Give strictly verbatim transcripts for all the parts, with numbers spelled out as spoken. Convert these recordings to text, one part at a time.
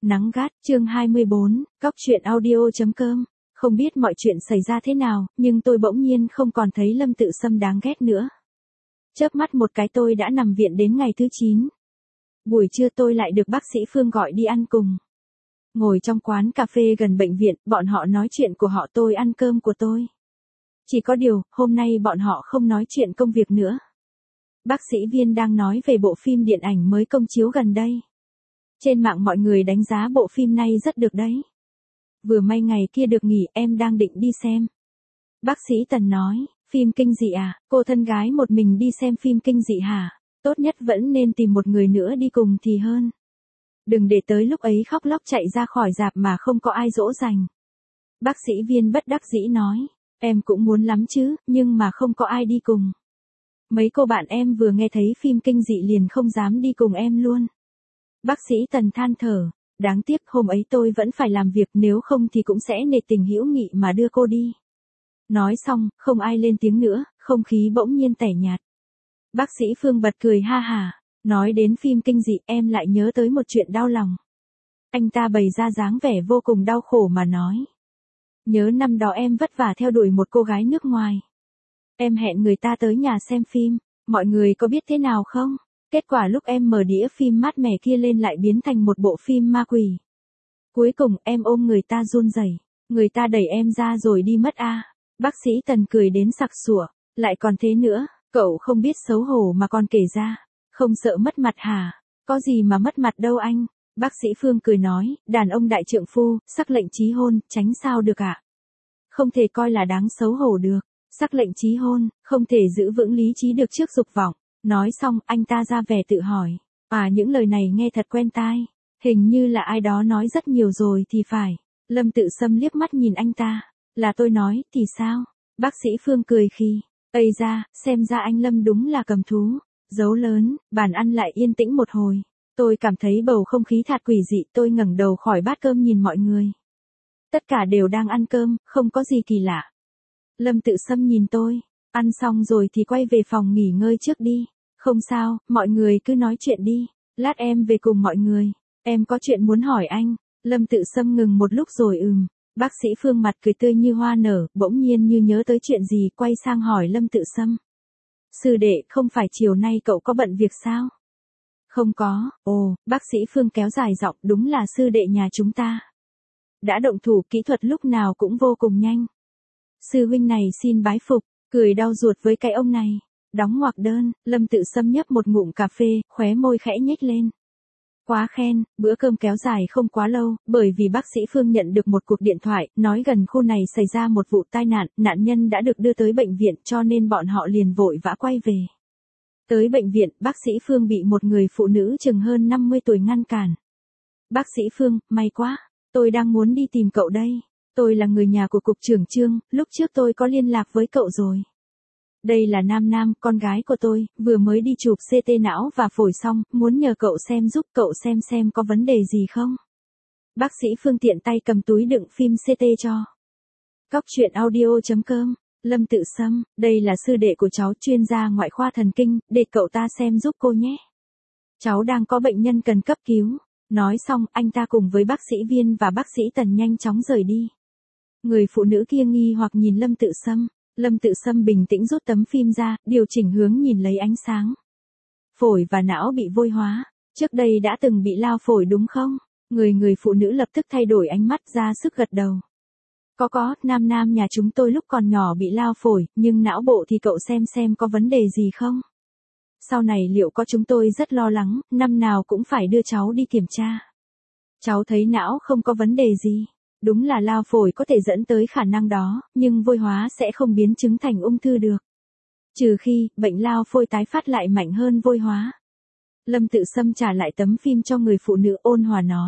Nắng gắt, chương hai mươi bốn, cóc truyện audio.com. Không biết mọi chuyện xảy ra thế nào, nhưng tôi bỗng nhiên không còn thấy Lâm Tự Sâm đáng ghét nữa. Chớp mắt một cái tôi đã nằm viện đến ngày thứ chín. Buổi trưa tôi lại được bác sĩ Phương gọi đi ăn cùng. Ngồi trong quán cà phê gần bệnh viện, bọn họ nói chuyện của họ, tôi ăn cơm của tôi. Chỉ có điều, hôm nay bọn họ không nói chuyện công việc nữa. Bác sĩ Viên đang nói về bộ phim điện ảnh mới công chiếu gần đây. Trên mạng mọi người đánh giá bộ phim này rất được đấy. Vừa may ngày kia được nghỉ, em đang định đi xem. Bác sĩ Tần nói, phim kinh dị à, cô thân gái một mình đi xem phim kinh dị hả? Tốt nhất vẫn nên tìm một người nữa đi cùng thì hơn. Đừng để tới lúc ấy khóc lóc chạy ra khỏi rạp mà không có ai dỗ dành. Bác sĩ Viên bất đắc dĩ nói, em cũng muốn lắm chứ, nhưng mà không có ai đi cùng. Mấy cô bạn em vừa nghe thấy phim kinh dị liền không dám đi cùng em luôn. Bác sĩ Tần than thở, đáng tiếc hôm ấy tôi vẫn phải làm việc, nếu không thì cũng sẽ nể tình hữu nghị mà đưa cô đi. Nói xong, không ai lên tiếng nữa, không khí bỗng nhiên tẻ nhạt. Bác sĩ Phương bật cười ha hả, nói đến phim kinh dị em lại nhớ tới một chuyện đau lòng. Anh ta bày ra dáng vẻ vô cùng đau khổ mà nói. Nhớ năm đó em vất vả theo đuổi một cô gái nước ngoài. Em hẹn người ta tới nhà xem phim, mọi người có biết thế nào không? Kết quả lúc em mở đĩa phim mát mẻ kia lên lại biến thành một bộ phim ma quỷ. Cuối cùng em ôm người ta run rẩy, người ta đẩy em ra rồi đi mất a. À. Bác sĩ Tần cười đến sặc sủa, lại còn thế nữa, cậu không biết xấu hổ mà còn kể ra, không sợ mất mặt hả? Có gì mà mất mặt đâu anh. Bác sĩ Phương cười nói, đàn ông đại trượng phu, sắc lệnh chí hôn, tránh sao được ạ? À? Không thể coi là đáng xấu hổ được, sắc lệnh chí hôn, không thể giữ vững lý trí được trước dục vọng. Nói xong, anh ta ra vẻ tự hỏi, à những lời này nghe thật quen tai, hình như là ai đó nói rất nhiều rồi thì phải. Lâm Tự Sâm liếc mắt nhìn anh ta, là tôi nói, thì sao? Bác sĩ Phương cười khi, ây ra, xem ra anh Lâm đúng là cầm thú. Dấu lớn, bàn ăn lại yên tĩnh một hồi, tôi cảm thấy bầu không khí thật quỷ dị, tôi ngẩng đầu khỏi bát cơm nhìn mọi người. Tất cả đều đang ăn cơm, không có gì kỳ lạ. Lâm Tự Sâm nhìn tôi, ăn xong rồi thì quay về phòng nghỉ ngơi trước đi. Không sao, mọi người cứ nói chuyện đi, lát em về cùng mọi người, em có chuyện muốn hỏi anh. Lâm Tự Sâm ngừng một lúc rồi ừm, bác sĩ Phương mặt cười tươi như hoa nở, bỗng nhiên như nhớ tới chuyện gì, quay sang hỏi Lâm Tự Sâm. Sư đệ, không phải chiều nay cậu có bận việc sao? Không có, ồ, bác sĩ Phương kéo dài giọng, đúng là sư đệ nhà chúng ta. Đã động thủ, kỹ thuật lúc nào cũng vô cùng nhanh. Sư huynh này xin bái phục, cười đau ruột với cái ông này. Đóng ngoặc đơn, Lâm Tự Sâm nhấp một ngụm cà phê, khóe môi khẽ nhếch lên. Quá khen, bữa cơm kéo dài không quá lâu, bởi vì bác sĩ Phương nhận được một cuộc điện thoại, nói gần khu này xảy ra một vụ tai nạn, nạn nhân đã được đưa tới bệnh viện cho nên bọn họ liền vội vã quay về. Tới bệnh viện, bác sĩ Phương bị một người phụ nữ chừng hơn năm mươi tuổi ngăn cản. Bác sĩ Phương, may quá, tôi đang muốn đi tìm cậu đây. Tôi là người nhà của cục trưởng Trương, lúc trước tôi có liên lạc với cậu rồi. Đây là Nam Nam, con gái của tôi, vừa mới đi chụp xê tê não và phổi xong, muốn nhờ cậu xem giúp cậu xem xem có vấn đề gì không. Bác sĩ Phương tiện tay cầm túi đựng phim xê tê cho. Cóc truyện audio.com, Lâm Tự Sâm, đây là sư đệ của cháu, chuyên gia ngoại khoa thần kinh, để cậu ta xem giúp cô nhé. Cháu đang có bệnh nhân cần cấp cứu. Nói xong, anh ta cùng với bác sĩ Viên và bác sĩ Tần nhanh chóng rời đi. Người phụ nữ kia nghi hoặc nhìn Lâm Tự Sâm. Lâm Tự Sâm bình tĩnh rút tấm phim ra, điều chỉnh hướng nhìn lấy ánh sáng. Phổi và não bị vôi hóa, trước đây đã từng bị lao phổi đúng không? Người người phụ nữ lập tức thay đổi ánh mắt, ra sức gật đầu. Có có, Nam Nam nhà chúng tôi lúc còn nhỏ bị lao phổi, nhưng não bộ thì cậu xem xem có vấn đề gì không? Sau này liệu có chúng tôi rất lo lắng, năm nào cũng phải đưa cháu đi kiểm tra. Cháu thấy não không có vấn đề gì. Đúng là lao phổi có thể dẫn tới khả năng đó, nhưng vôi hóa sẽ không biến chứng thành ung thư được. Trừ khi, bệnh lao phổi tái phát lại mạnh hơn vôi hóa. Lâm Tự Sâm trả lại tấm phim cho người phụ nữ, ôn hòa nói.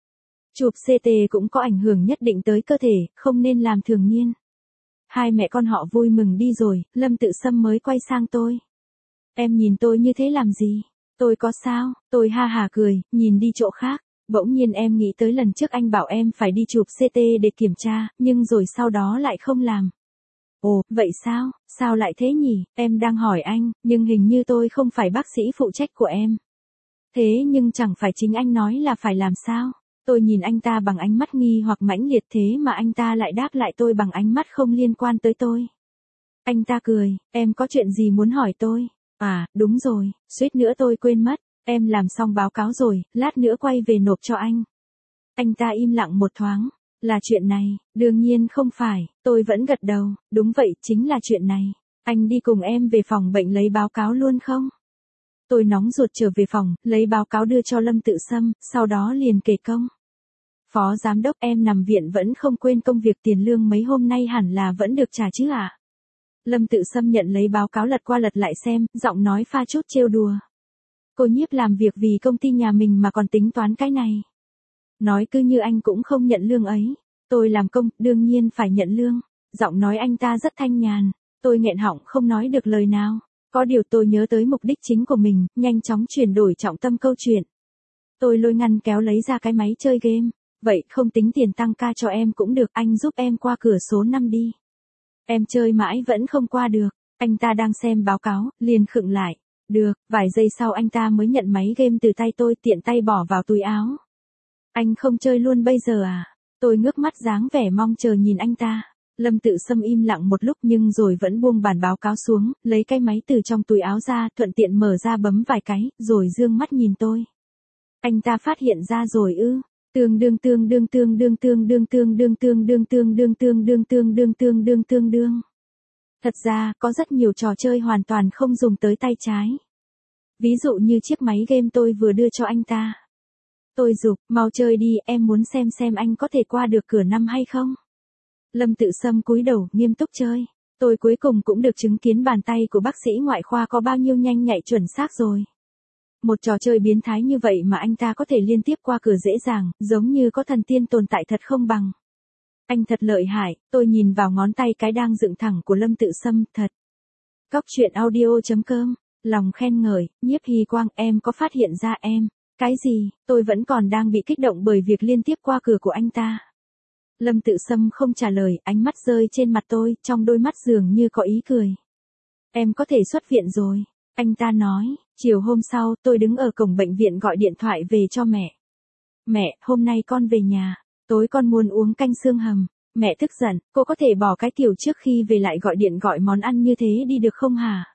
Chụp xê tê cũng có ảnh hưởng nhất định tới cơ thể, không nên làm thường niên. Hai mẹ con họ vui mừng đi rồi, Lâm Tự Sâm mới quay sang tôi. Em nhìn tôi như thế làm gì? Tôi có sao? Tôi ha hà cười, nhìn đi chỗ khác. Bỗng nhiên em nghĩ tới lần trước anh bảo em phải đi chụp xê tê để kiểm tra, nhưng rồi sau đó lại không làm. Ồ, vậy sao? Sao lại thế nhỉ? Em đang hỏi anh, nhưng hình như tôi không phải bác sĩ phụ trách của em. Thế nhưng chẳng phải chính anh nói là phải làm sao? Tôi nhìn anh ta bằng ánh mắt nghi hoặc mãnh liệt, thế mà anh ta lại đáp lại tôi bằng ánh mắt không liên quan tới tôi. Anh ta cười, em có chuyện gì muốn hỏi tôi? À, đúng rồi, suýt nữa tôi quên mất, em làm xong báo cáo rồi, lát nữa quay về nộp cho anh. Anh ta im lặng một thoáng, là chuyện này, đương nhiên không phải, tôi vẫn gật đầu, đúng vậy, chính là chuyện này. Anh đi cùng em về phòng bệnh lấy báo cáo luôn không? Tôi nóng ruột trở về phòng, lấy báo cáo đưa cho Lâm Tự Sâm, sau đó liền kể công. Phó giám đốc, em nằm viện vẫn không quên công việc, tiền lương mấy hôm nay hẳn là vẫn được trả chứ ạ? À? Lâm Tự Sâm nhận lấy báo cáo lật qua lật lại xem, giọng nói pha chút trêu đùa. Cô Nhiếp làm việc vì công ty nhà mình mà còn tính toán cái này. Nói cứ như anh cũng không nhận lương ấy. Tôi làm công, đương nhiên phải nhận lương. Giọng nói anh ta rất thanh nhàn. Tôi nghẹn họng không nói được lời nào. Có điều tôi nhớ tới mục đích chính của mình, nhanh chóng chuyển đổi trọng tâm câu chuyện. Tôi lôi ngăn kéo lấy ra cái máy chơi game. Vậy không tính tiền tăng ca cho em cũng được, anh giúp em qua cửa số năm đi. Em chơi mãi vẫn không qua được. Anh ta đang xem báo cáo, liền khựng lại. Được, vài giây sau anh ta mới nhận máy game từ tay tôi, tiện tay bỏ vào túi áo. Anh không chơi luôn bây giờ à? Tôi ngước mắt dáng vẻ mong chờ nhìn anh ta. Lâm Tự Sâm im lặng một lúc nhưng rồi vẫn buông bản báo cáo xuống, lấy cái máy từ trong túi áo ra, thuận tiện mở ra bấm vài cái, rồi dương mắt nhìn tôi. Anh ta phát hiện ra rồi ư? Tương đương tương đương tương đương tương đương tương đương tương đương tương đương tương đương tương đương tương đương tương đương. Thật ra, có rất nhiều trò chơi hoàn toàn không dùng tới tay trái. Ví dụ như chiếc máy game tôi vừa đưa cho anh ta. Tôi giục, mau chơi đi, em muốn xem xem anh có thể qua được cửa năm hay không. Lâm Tự Sâm cúi đầu, nghiêm túc chơi. Tôi cuối cùng cũng được chứng kiến bàn tay của bác sĩ ngoại khoa có bao nhiêu nhanh nhạy chuẩn xác rồi. Một trò chơi biến thái như vậy mà anh ta có thể liên tiếp qua cửa dễ dàng, giống như có thần tiên tồn tại thật không bằng. Anh thật lợi hại, tôi nhìn vào ngón tay cái đang dựng thẳng của Lâm Tự Sâm, thật. Cóc truyện audio chấm com, lòng khen ngợi, Nhiếp Hy Quang, em có phát hiện ra em. Cái gì, tôi vẫn còn đang bị kích động bởi việc liên tiếp qua cửa của anh ta. Lâm Tự Sâm không trả lời, ánh mắt rơi trên mặt tôi, trong đôi mắt dường như có ý cười. Em có thể xuất viện rồi, anh ta nói. Chiều hôm sau, tôi đứng ở cổng bệnh viện gọi điện thoại về cho mẹ. Mẹ, hôm nay con về nhà, tối con muốn uống canh xương hầm. Mẹ tức giận, cô có thể bỏ cái kiểu trước khi về lại gọi điện gọi món ăn như thế đi được không hả?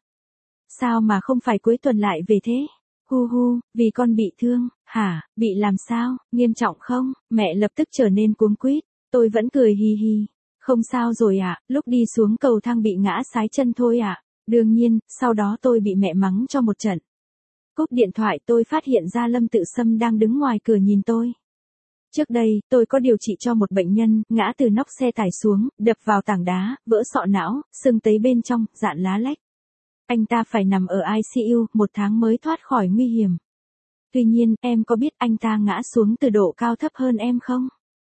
Sao mà không phải cuối tuần lại về thế? Hu hu, vì con bị thương, hả, bị làm sao, nghiêm trọng không? Mẹ lập tức trở nên cuống quýt, tôi vẫn cười hi hi. Không sao rồi ạ, à, lúc đi xuống cầu thang bị ngã sái chân thôi ạ. À. Đương nhiên, sau đó tôi bị mẹ mắng cho một trận. Cúp điện thoại tôi phát hiện ra Lâm Tự Sâm đang đứng ngoài cửa nhìn tôi. Trước đây, tôi có điều trị cho một bệnh nhân, ngã từ nóc xe tải xuống, đập vào tảng đá, vỡ sọ não, sưng tấy bên trong, dạn lá lách. Anh ta phải nằm ở i xê u, một tháng mới thoát khỏi nguy hiểm. Tuy nhiên, em có biết anh ta ngã xuống từ độ cao thấp hơn em không?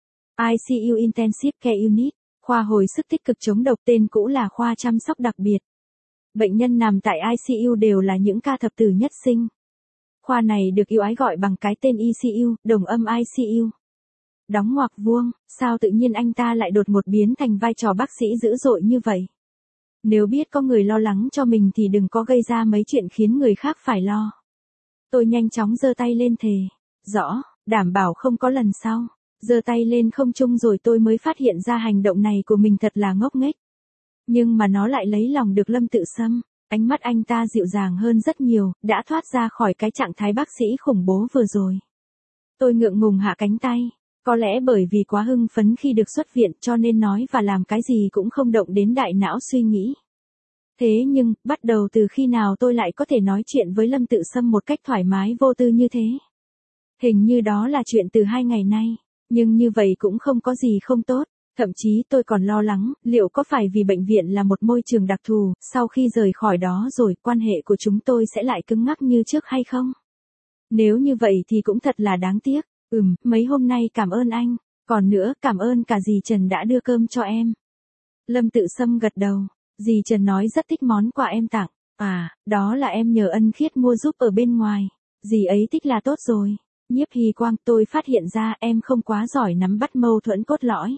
i xê u Intensive Care Unit, khoa hồi sức tích cực chống độc, tên cũ là khoa chăm sóc đặc biệt. Bệnh nhân nằm tại i xê u đều là những ca thập tử nhất sinh. Khoa này được yêu ái gọi bằng cái tên i xê u, đồng âm i xê u. Đóng ngoặc vuông, sao tự nhiên anh ta lại đột ngột biến thành vai trò bác sĩ dữ dội như vậy? Nếu biết có người lo lắng cho mình thì đừng có gây ra mấy chuyện khiến người khác phải lo. Tôi nhanh chóng giơ tay lên thề. Rõ, đảm bảo không có lần sau. Giơ tay lên không trung rồi tôi mới phát hiện ra hành động này của mình thật là ngốc nghếch. Nhưng mà nó lại lấy lòng được Lâm Tự Sâm. Ánh mắt anh ta dịu dàng hơn rất nhiều, đã thoát ra khỏi cái trạng thái bác sĩ khủng bố vừa rồi. Tôi ngượng ngùng hạ cánh tay. Có lẽ bởi vì quá hưng phấn khi được xuất viện cho nên nói và làm cái gì cũng không động đến đại não suy nghĩ. Thế nhưng, bắt đầu từ khi nào tôi lại có thể nói chuyện với Lâm Tự Sâm một cách thoải mái vô tư như thế? Hình như đó là chuyện từ hai ngày nay, nhưng như vậy cũng không có gì không tốt. Thậm chí tôi còn lo lắng, liệu có phải vì bệnh viện là một môi trường đặc thù, sau khi rời khỏi đó rồi quan hệ của chúng tôi sẽ lại cứng ngắc như trước hay không? Nếu như vậy thì cũng thật là đáng tiếc. Ừm, mấy hôm nay cảm ơn anh, còn nữa cảm ơn cả dì Trần đã đưa cơm cho em. Lâm Tự Sâm gật đầu, dì Trần nói rất thích món quà em tặng, à, đó là em nhờ ân khiết mua giúp ở bên ngoài, dì ấy thích là tốt rồi. Nhiếp Hy Quang, tôi phát hiện ra em không quá giỏi nắm bắt mâu thuẫn cốt lõi.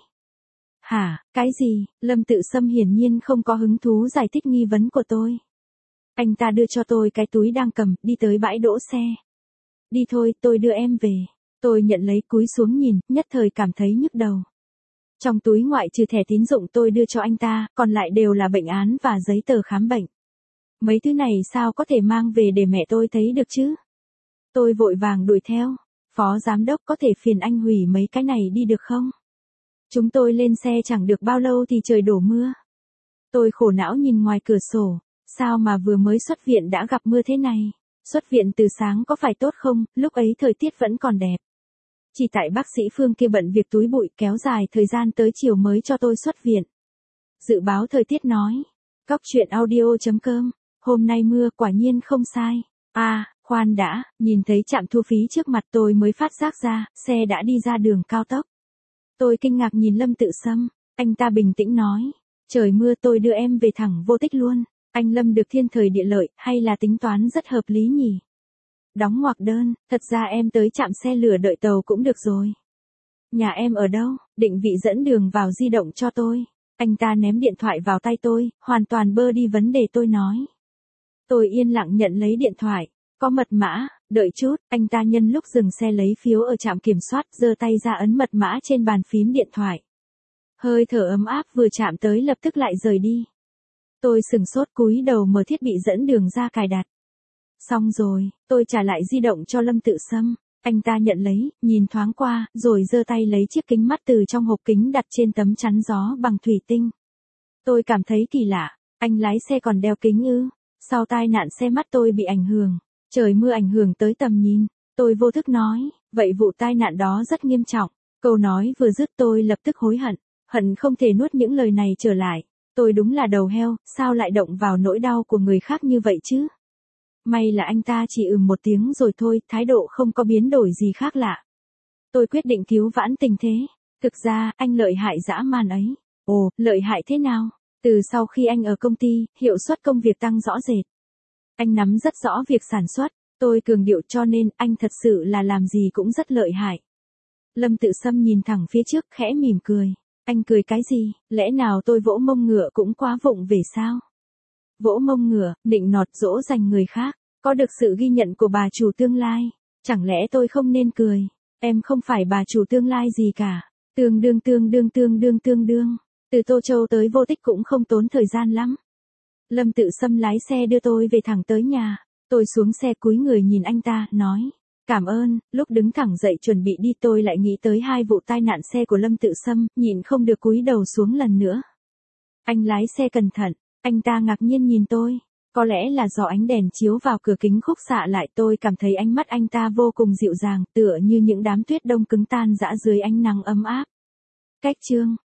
Hả, cái gì? Lâm Tự Sâm hiển nhiên không có hứng thú giải thích nghi vấn của tôi. Anh ta đưa cho tôi cái túi đang cầm, đi tới bãi đỗ xe. Đi thôi, tôi đưa em về. Tôi nhận lấy cúi xuống nhìn, nhất thời cảm thấy nhức đầu. Trong túi ngoại trừ thẻ tín dụng tôi đưa cho anh ta, còn lại đều là bệnh án và giấy tờ khám bệnh. Mấy thứ này sao có thể mang về để mẹ tôi thấy được chứ? Tôi vội vàng đuổi theo. Phó giám đốc có thể phiền anh hủy mấy cái này đi được không? Chúng tôi lên xe chẳng được bao lâu thì trời đổ mưa. Tôi khổ não nhìn ngoài cửa sổ. Sao mà vừa mới xuất viện đã gặp mưa thế này? Xuất viện từ sáng có phải tốt không, lúc ấy thời tiết vẫn còn đẹp. Chỉ tại bác sĩ Phương kia bận việc túi bụi kéo dài thời gian tới chiều mới cho tôi xuất viện. Dự báo thời tiết nói. Cóc truyện audio chấm com. Hôm nay mưa quả nhiên không sai. À, khoan đã, nhìn thấy trạm thu phí trước mặt tôi mới phát giác ra, xe đã đi ra đường cao tốc. Tôi kinh ngạc nhìn Lâm Tự Sâm, anh ta bình tĩnh nói. Trời mưa tôi đưa em về thẳng Vô Tích luôn. Anh Lâm được thiên thời địa lợi, hay là tính toán rất hợp lý nhỉ? Đóng ngoặc đơn, thật ra em tới trạm xe lửa đợi tàu cũng được rồi. Nhà em ở đâu, định vị dẫn đường vào di động cho tôi. Anh ta ném điện thoại vào tay tôi, hoàn toàn bơ đi vấn đề tôi nói. Tôi yên lặng nhận lấy điện thoại, có mật mã, đợi chút, anh ta nhân lúc dừng xe lấy phiếu ở trạm kiểm soát, giơ tay ra ấn mật mã trên bàn phím điện thoại. Hơi thở ấm áp vừa chạm tới lập tức lại rời đi. Tôi sừng sốt cúi đầu mở thiết bị dẫn đường ra cài đặt. Xong rồi, tôi trả lại di động cho Lâm Tự Sâm. Anh ta nhận lấy, nhìn thoáng qua, rồi giơ tay lấy chiếc kính mắt từ trong hộp kính đặt trên tấm chắn gió bằng thủy tinh. Tôi cảm thấy kỳ lạ, anh lái xe còn đeo kính ư? Sau tai nạn xe mắt tôi bị ảnh hưởng, trời mưa ảnh hưởng tới tầm nhìn. Tôi vô thức nói, vậy vụ tai nạn đó rất nghiêm trọng. Câu nói vừa dứt tôi lập tức hối hận, hận không thể nuốt những lời này trở lại. Tôi đúng là đầu heo, sao lại động vào nỗi đau của người khác như vậy chứ? May là anh ta chỉ ừm một tiếng rồi thôi, thái độ không có biến đổi gì khác lạ. Tôi quyết định cứu vãn tình thế. Thực ra, anh lợi hại dã man ấy. Ồ, lợi hại thế nào? Từ sau khi anh ở công ty, hiệu suất công việc tăng rõ rệt. Anh nắm rất rõ việc sản xuất, tôi cường điệu cho nên anh thật sự là làm gì cũng rất lợi hại. Lâm Tự Sâm nhìn thẳng phía trước khẽ mỉm cười. Anh cười cái gì, lẽ nào tôi vỗ mông ngựa cũng quá vụng về sao? Vỗ mông ngựa, nịnh nọt dỗ dành người khác, có được sự ghi nhận của bà chủ tương lai. Chẳng lẽ tôi không nên cười? Em không phải bà chủ tương lai gì cả. Tương đương tương đương tương đương tương đương. Từ Tô Châu tới Vô Tích cũng không tốn thời gian lắm. Lâm Tự Sâm lái xe đưa tôi về thẳng tới nhà. Tôi xuống xe cúi người nhìn anh ta, nói. Cảm ơn, lúc đứng thẳng dậy chuẩn bị đi tôi lại nghĩ tới hai vụ tai nạn xe của Lâm Tự Sâm, nhìn không được cúi đầu xuống lần nữa. Anh lái xe cẩn thận, anh ta ngạc nhiên nhìn tôi. Có lẽ là do ánh đèn chiếu vào cửa kính khúc xạ lại tôi cảm thấy ánh mắt anh ta vô cùng dịu dàng, tựa như những đám tuyết đông cứng tan rã dưới ánh nắng ấm áp. Cách chương